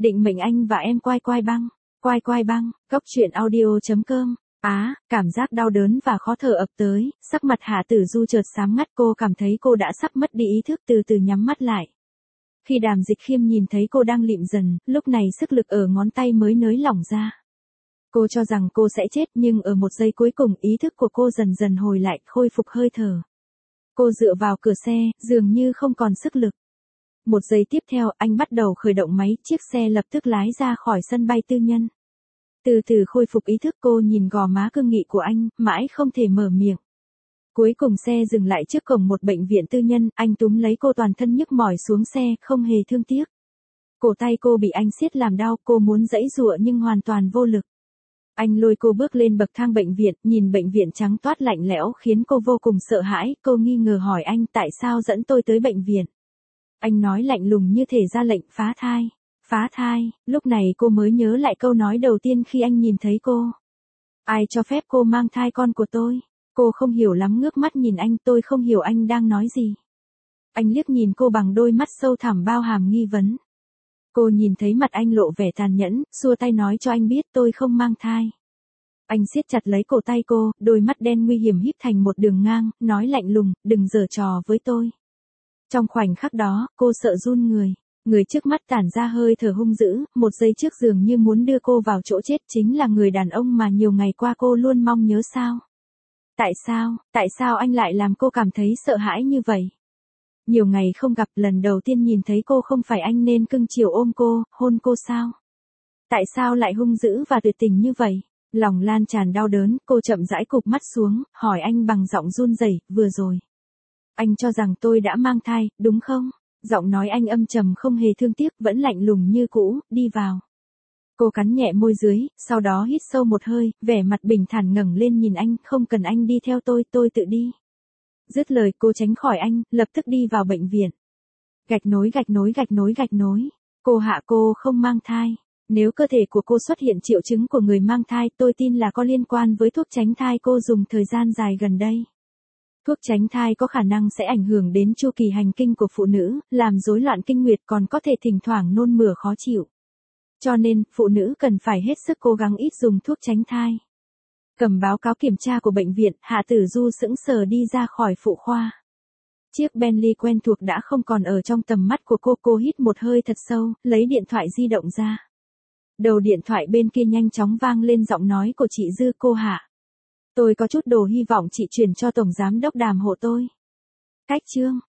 định mệnh anh và em quai quai băng. Quai quai băng, góc truyện audio.com. Cảm giác đau đớn và khó thở ập tới, sắc mặt Hạ Tử Du chợt xám ngắt, cô cảm thấy cô đã sắp mất đi ý thức, từ từ nhắm mắt lại. Khi Đàm Dịch Khiêm nhìn thấy cô đang lịm dần, lúc này sức lực ở ngón tay mới nới lỏng ra. Cô cho rằng cô sẽ chết, nhưng ở một giây cuối cùng ý thức của cô dần dần hồi lại, khôi phục hơi thở. Cô dựa vào cửa xe, dường như không còn sức lực. Một giây tiếp theo, anh bắt đầu khởi động máy, chiếc xe lập tức lái ra khỏi sân bay tư nhân. Từ từ khôi phục ý thức, cô nhìn gò má cương nghị của anh, mãi không thể mở miệng. Cuối cùng xe dừng lại trước cổng một bệnh viện tư nhân, anh túm lấy cô toàn thân nhức mỏi xuống xe, không hề thương tiếc. Cổ tay cô bị anh siết làm đau, cô muốn giãy giụa nhưng hoàn toàn vô lực. Anh lôi cô bước lên bậc thang bệnh viện, nhìn bệnh viện trắng toát lạnh lẽo khiến cô vô cùng sợ hãi, cô nghi ngờ hỏi anh tại sao dẫn tôi tới bệnh viện. Anh nói lạnh lùng như thể ra lệnh phá thai. Phá thai, lúc này cô mới nhớ lại câu nói đầu tiên khi anh nhìn thấy cô. Ai cho phép cô mang thai con của tôi? Cô không hiểu lắm, ngước mắt nhìn anh, tôi không hiểu anh đang nói gì. Anh liếc nhìn cô bằng đôi mắt sâu thẳm bao hàm nghi vấn. Cô nhìn thấy mặt anh lộ vẻ tàn nhẫn, xua tay nói cho anh biết tôi không mang thai. Anh siết chặt lấy cổ tay cô, đôi mắt đen nguy hiểm híp thành một đường ngang, nói lạnh lùng, đừng giở trò với tôi. Trong khoảnh khắc đó, cô sợ run người. Người trước mắt tản ra hơi thở hung dữ, một giây trước dường như muốn đưa cô vào chỗ chết, chính là người đàn ông mà nhiều ngày qua cô luôn mong nhớ sao? Tại sao anh lại làm cô cảm thấy sợ hãi như vậy? Nhiều ngày không gặp, lần đầu tiên nhìn thấy cô không phải anh nên cưng chiều ôm cô, hôn cô sao? Tại sao lại hung dữ và tuyệt tình như vậy? Lòng lan tràn đau đớn, cô chậm rãi cụp mắt xuống, hỏi anh bằng giọng run rẩy, vừa rồi. Anh cho rằng tôi đã mang thai, đúng không? Giọng nói anh âm trầm không hề thương tiếc, vẫn lạnh lùng như cũ, đi vào. Cô cắn nhẹ môi dưới, sau đó hít sâu một hơi, vẻ mặt bình thản ngẩng lên nhìn anh, không cần anh đi theo tôi tự đi. Dứt lời cô tránh khỏi anh, lập tức đi vào bệnh viện. Gạch nối. Cô Hạ, cô không mang thai. Nếu cơ thể của cô xuất hiện triệu chứng của người mang thai, tôi tin là có liên quan với thuốc tránh thai cô dùng thời gian dài gần đây. Thuốc tránh thai có khả năng sẽ ảnh hưởng đến chu kỳ hành kinh của phụ nữ, làm rối loạn kinh nguyệt, còn có thể thỉnh thoảng nôn mửa khó chịu. Cho nên, phụ nữ cần phải hết sức cố gắng ít dùng thuốc tránh thai. Cầm báo cáo kiểm tra của bệnh viện, Hạ Tử Du sững sờ đi ra khỏi phụ khoa. Chiếc Bentley quen thuộc đã không còn ở trong tầm mắt của cô hít một hơi thật sâu, lấy điện thoại di động ra. Đầu điện thoại bên kia nhanh chóng vang lên giọng nói của chị Dư. Cô Hạ. Tôi có chút đồ hy vọng chị chuyển cho Tổng Giám đốc Đàm hộ tôi. Cách chương.